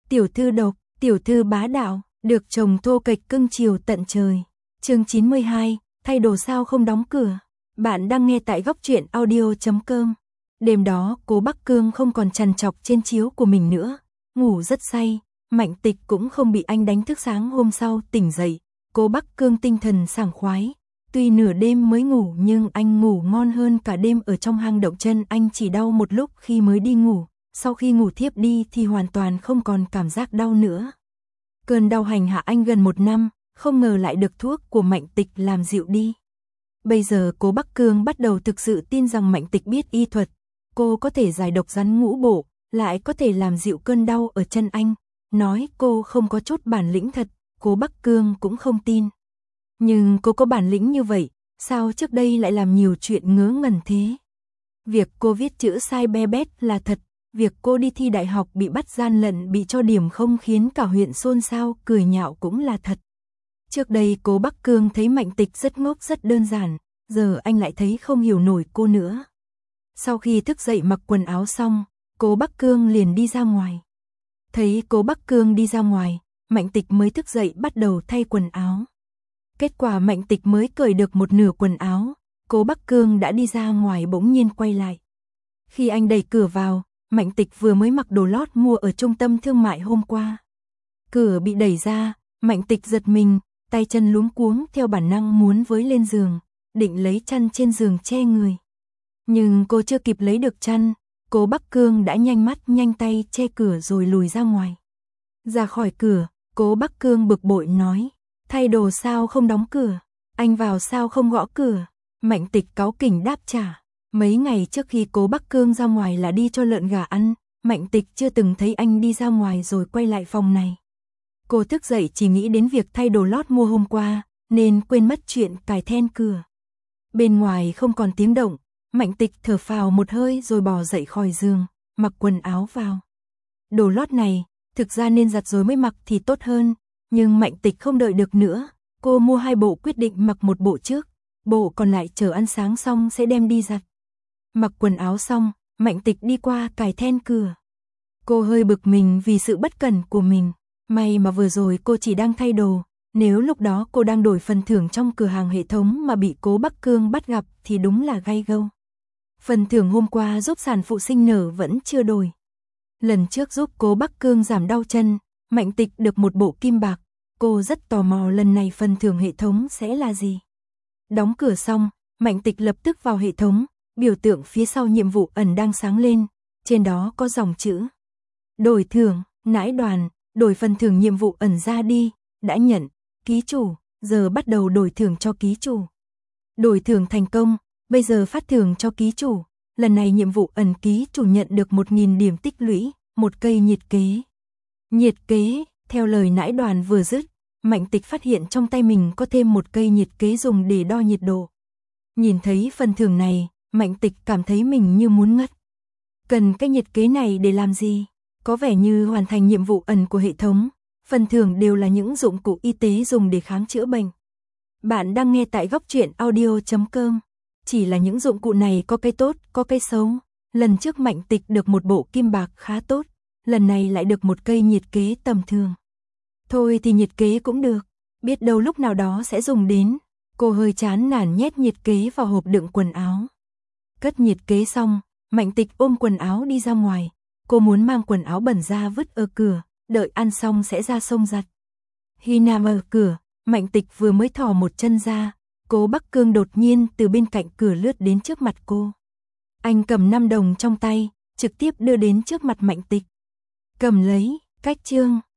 tiểu thư độc, tiểu thư bá đạo, được chồng thô kệch cưng chiều tận trời. Chương 92, thay đồ sao không đóng cửa. Bạn đang nghe tại góc truyện audio.com. Đêm đó, Cố Bắc Cương không còn trằn trọc trên chiếu của mình nữa, ngủ rất say. Mạnh Tịch cũng không bị anh đánh thức sáng hôm sau tỉnh dậy. Cố Bắc Cương tinh thần sảng khoái. Tuy nửa đêm mới ngủ nhưng anh ngủ ngon hơn cả đêm ở trong hang động. Chân anh chỉ đau một lúc khi mới đi ngủ, sau khi ngủ thiếp đi thì hoàn toàn không còn cảm giác đau nữa. Cơn đau hành hạ anh gần 1 năm, không ngờ lại được thuốc của Mạnh Tịch làm dịu đi. Bây giờ Cố Bắc Cương bắt đầu thực sự tin rằng Mạnh Tịch biết y thuật. Cô có thể giải độc rắn ngũ bổ, lại có thể làm dịu cơn đau ở chân anh. Nói cô không có chút bản lĩnh thật, Cố Bắc Cương cũng không tin. Nhưng cô có bản lĩnh như vậy, sao trước đây lại làm nhiều chuyện ngớ ngẩn thế? Việc cô viết chữ sai be bét là thật, việc cô đi thi đại học bị bắt gian lận bị cho điểm không khiến cả huyện xôn xao cười nhạo cũng là thật. Trước đây Cố Bắc Cương thấy Mạnh Tịch rất ngốc rất đơn giản, giờ anh lại thấy không hiểu nổi cô nữa. Sau khi thức dậy mặc quần áo xong, Cố Bắc Cương liền đi ra ngoài. Thấy Cố Bắc Cương đi ra ngoài, Mạnh Tịch mới thức dậy bắt đầu thay quần áo. Kết quả Mạnh Tịch mới cởi được một nửa quần áo, Cố Bắc Cương đã đi ra ngoài bỗng nhiên quay lại. Khi anh đẩy cửa vào, Mạnh Tịch vừa mới mặc đồ lót mua ở trung tâm thương mại hôm qua. Cửa bị đẩy ra, Mạnh Tịch giật mình, tay chân luống cuống theo bản năng muốn với lên giường, định lấy chăn trên giường che người. Nhưng cô chưa kịp lấy được chăn, Cố Bắc Cương đã nhanh mắt nhanh tay che cửa rồi lùi ra ngoài. Ra khỏi cửa, Cố Bắc Cương bực bội nói, thay đồ sao không đóng cửa, anh vào sao không gõ cửa. Mạnh Tịch cáu kỉnh đáp trả, mấy ngày trước khi Cố Bắc Cương ra ngoài là đi cho lợn gà ăn, Mạnh Tịch chưa từng thấy anh đi ra ngoài rồi quay lại phòng này. Cô thức dậy chỉ nghĩ đến việc thay đồ lót mua hôm qua, nên quên mất chuyện cài then cửa. Bên ngoài không còn tiếng động, Mạnh Tịch thở phào một hơi rồi bò dậy khỏi giường, mặc quần áo vào. Đồ lót này, thực ra nên giặt rồi mới mặc thì tốt hơn, nhưng Mạnh Tịch không đợi được nữa, cô mua 2 bộ quyết định mặc một bộ trước, bộ còn lại chờ ăn sáng xong sẽ đem đi giặt. Mặc quần áo xong, Mạnh Tịch đi qua cài then cửa. Cô hơi bực mình vì sự bất cẩn của mình, may mà vừa rồi cô chỉ đang thay đồ, nếu lúc đó cô đang đổi phần thưởng trong cửa hàng hệ thống mà bị Cố Bắc Cương bắt gặp thì đúng là gay gâu. Phần thưởng hôm qua giúp sản phụ sinh nở vẫn chưa đổi. Lần trước giúp Cố Bắc Cương giảm đau chân, Mạnh Tịch được một bộ kim bạc, cô rất tò mò lần này phần thưởng hệ thống sẽ là gì. Đóng cửa xong, Mạnh Tịch lập tức vào hệ thống, biểu tượng phía sau nhiệm vụ ẩn đang sáng lên, trên đó có dòng chữ. Đổi thưởng, nãi đoàn, đổi phần thưởng nhiệm vụ ẩn ra đi, đã nhận, ký chủ, giờ bắt đầu đổi thưởng cho ký chủ. Đổi thưởng thành công, bây giờ phát thưởng cho ký chủ, lần này nhiệm vụ ẩn ký chủ nhận được 1.000 điểm tích lũy, 1 cây nhiệt kế. Nhiệt kế, theo lời nãi đoàn vừa dứt, Mạnh Tịch phát hiện trong tay mình có thêm 1 cây nhiệt kế dùng để đo nhiệt độ. Nhìn thấy phần thưởng này, Mạnh Tịch cảm thấy mình như muốn ngất. Cần cái nhiệt kế này để làm gì? Có vẻ như hoàn thành nhiệm vụ ẩn của hệ thống, phần thưởng đều là những dụng cụ y tế dùng để khám chữa bệnh. Bạn đang nghe tại góc truyện audio.com. Chỉ là những dụng cụ này có cái tốt, có cái xấu. Lần trước Mạnh Tịch được một bộ kim bạc khá tốt, lần này lại được 1 cây nhiệt kế tầm thường. Thôi thì nhiệt kế cũng được, biết đâu lúc nào đó sẽ dùng đến. Cô hơi chán nản nhét nhiệt kế vào hộp đựng quần áo. Cất nhiệt kế xong, Mạnh Tịch ôm quần áo đi ra ngoài. Cô muốn mang quần áo bẩn ra vứt ở cửa, đợi ăn xong sẽ ra sông giặt. Khi nằm ở cửa, Mạnh Tịch vừa mới thò một chân ra, Cố Bắc Cương đột nhiên từ bên cạnh cửa lướt đến trước mặt cô. Anh cầm 5 đồng trong tay, trực tiếp đưa đến trước mặt Mạnh Tịch. Cầm lấy, cách chương.